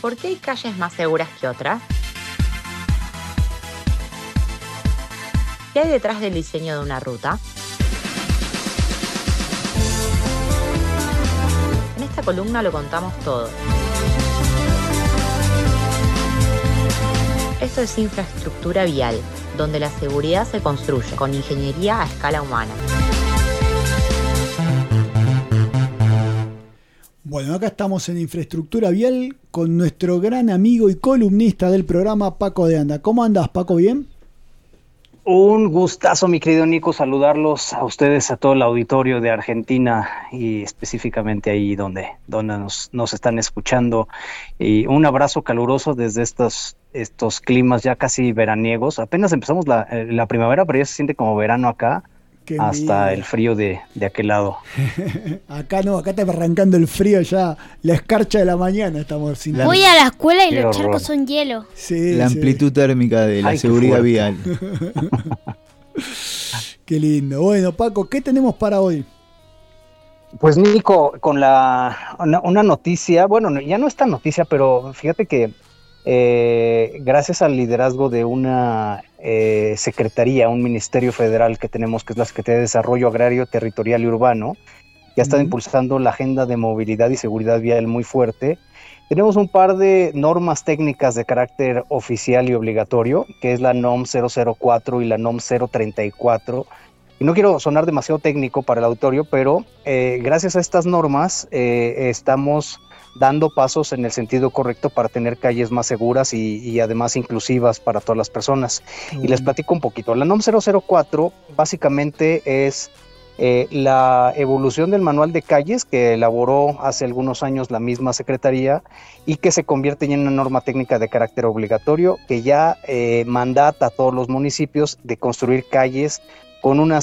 ¿Por qué hay calles más seguras que otras? ¿Qué hay detrás del diseño de una ruta? En esta columna lo contamos todo. Esto es infraestructura vial, donde la seguridad se construye con ingeniería a escala humana. Bueno, acá estamos en Infraestructura Vial con nuestro gran amigo y columnista del programa, Paco de Anda. ¿Cómo andás, Paco? ¿Bien? Un gustazo, mi querido Nico, saludarlos a ustedes, a todo el auditorio de Argentina y específicamente ahí donde nos están escuchando. Y un abrazo caluroso desde estos climas ya casi veraniegos. Apenas empezamos la primavera, pero ya se siente como verano acá. Qué hasta el frío de aquel lado. Acá no, acá está arrancando el frío ya, la escarcha de la mañana estamos sin. Voy a la escuela y los charcos son hielo. Sí, la amplitud térmica de la seguridad vial. Qué lindo. Bueno, Paco, ¿qué tenemos para hoy? Pues Nico, con una noticia, bueno, ya no es tan noticia, pero fíjate que gracias al liderazgo de una secretaría, un ministerio federal que tenemos, que es la Secretaría de Desarrollo Agrario, Territorial y Urbano, que ha estado impulsando la agenda de movilidad y seguridad vial muy fuerte. Tenemos un par de normas técnicas de carácter oficial y obligatorio, que es la NOM 004 y la NOM 034. Y no quiero sonar demasiado técnico para el auditorio, pero gracias a estas normas estamos dando pasos en el sentido correcto para tener calles más seguras y además inclusivas para todas las personas. Y les platico un poquito. La NOM 004 básicamente es la evolución del manual de calles que elaboró hace algunos años la misma Secretaría y que se convierte ya en una norma técnica de carácter obligatorio que ya mandata a todos los municipios de construir calles con un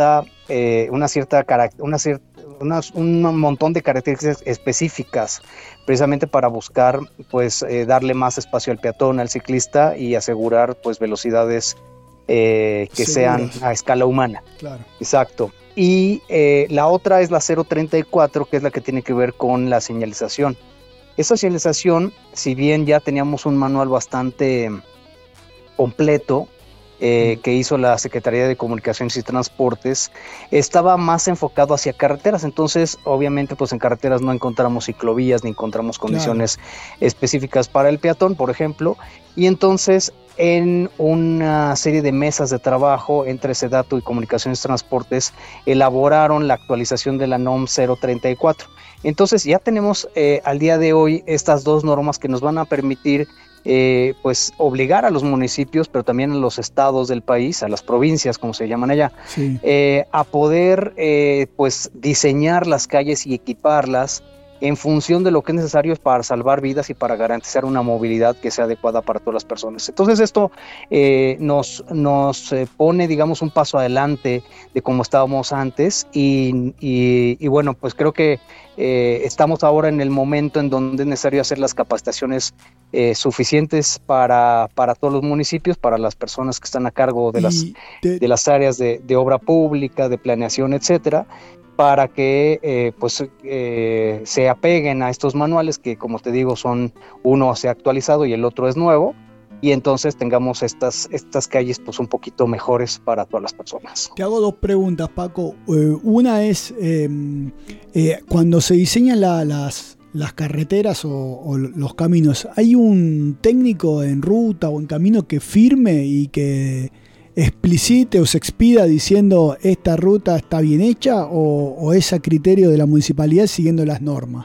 montón de características específicas, precisamente para buscar pues darle más espacio al peatón, al ciclista y asegurar pues velocidades que sean a escala humana. Claro. Exacto. Y la otra es la 034, que es la que tiene que ver con la señalización. Esa señalización, si bien ya teníamos un manual bastante completo, que hizo la Secretaría de Comunicaciones y Transportes, estaba más enfocado hacia carreteras. Entonces, obviamente, pues en carreteras no encontramos ciclovías ni encontramos condiciones específicas para el peatón, por ejemplo. Y entonces, en una serie de mesas de trabajo entre SEDATU y Comunicaciones y Transportes, elaboraron la actualización de la NOM 034. Entonces, ya tenemos al día de hoy estas dos normas que nos van a permitir pues obligar a los municipios, pero también a los estados del país, a las provincias, como se llaman allá, a poder pues diseñar las calles y equiparlas en función de lo que es necesario para salvar vidas y para garantizar una movilidad que sea adecuada para todas las personas. Entonces esto nos pone, digamos, un paso adelante de cómo estábamos antes y bueno, pues creo que estamos ahora en el momento en donde es necesario hacer las capacitaciones suficientes para todos los municipios, para las personas que están a cargo de las áreas de obra pública, de planeación, etcétera, para que se apeguen a estos manuales que, como te digo, uno se ha actualizado y el otro es nuevo, y entonces tengamos estas calles pues un poquito mejores para todas las personas. Te hago dos preguntas, Paco. Una es, cuando se diseñan las carreteras o los caminos, ¿hay un técnico en ruta o en camino que firme y que explicite o se expida diciendo esta ruta está bien hecha, o es a criterio de la municipalidad siguiendo las normas?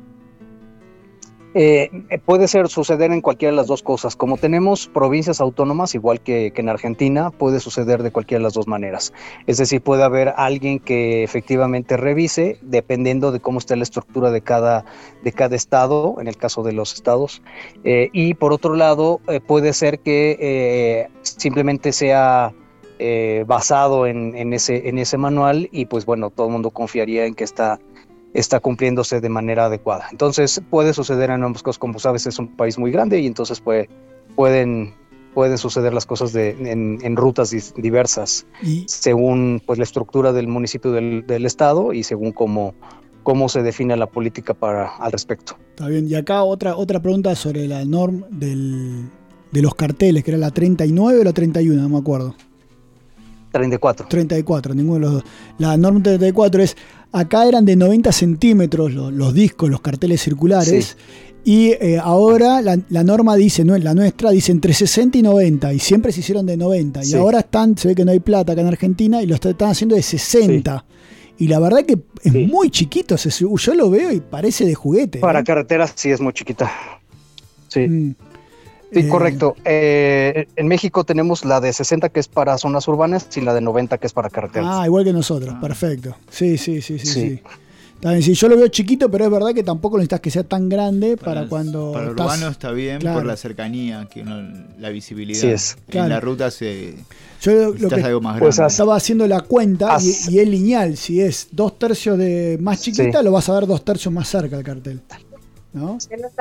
Puede suceder en cualquiera de las dos cosas. Como tenemos provincias autónomas, igual que en Argentina, puede suceder de cualquiera de las dos maneras. Es decir, puede haber alguien que efectivamente revise, dependiendo de cómo esté la estructura de cada estado, en el caso de los estados. Y por otro lado, puede ser que simplemente sea basado en ese manual y pues bueno, todo el mundo confiaría en que está cumpliéndose de manera adecuada. Entonces puede suceder en ambos casos. Como sabes, es un país muy grande y entonces pueden suceder las cosas en rutas diversas según pues la estructura del municipio del estado y según cómo cómo se define la política al respecto. Está bien, y acá otra pregunta sobre la norma de los carteles, que era la 39 o la 31, no me acuerdo. 34. 34, ninguno de los dos. La norma 34 es, acá eran de 90 centímetros los discos, los carteles circulares, y ahora la norma dice, la nuestra dice entre 60 y 90, y siempre se hicieron de 90, y ahora se ve que no hay plata acá en Argentina, y lo están haciendo de 60. Y la verdad que es muy chiquito, yo lo veo y parece de juguete. Para carreteras sí es muy chiquita. Sí. Sí, correcto. En México tenemos la de 60 que es para zonas urbanas y la de 90 que es para carreteras. Ah, igual que nosotros, perfecto. Sí. También, sí, yo lo veo chiquito, pero es verdad que tampoco necesitas que sea tan grande para cuando. Para urbano está bien, claro, por la cercanía, que la visibilidad. Sí es. En la ruta yo lo que algo más grande. Estaba haciendo la cuenta y es lineal. Si es 2/3 de más chiquita, lo vas a ver 2/3 más cerca del cartel, ¿no?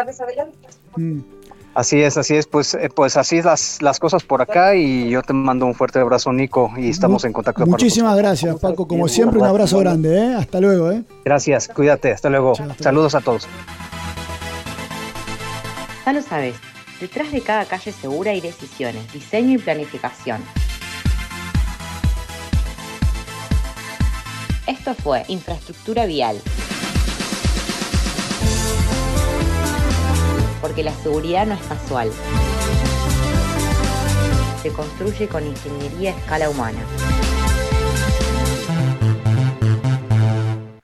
Así es, pues así es las cosas por acá, y yo te mando un fuerte abrazo, Nico, y estamos en contacto. Muchísimas gracias, Paco, como siempre, un abrazo grande, hasta luego. Gracias, cuídate, hasta luego. Saludos a todos. Ya lo sabes, detrás de cada calle segura hay decisiones, diseño y planificación. Esto fue Infraestructura Vial. Porque la seguridad no es casual. Se construye con ingeniería a escala humana.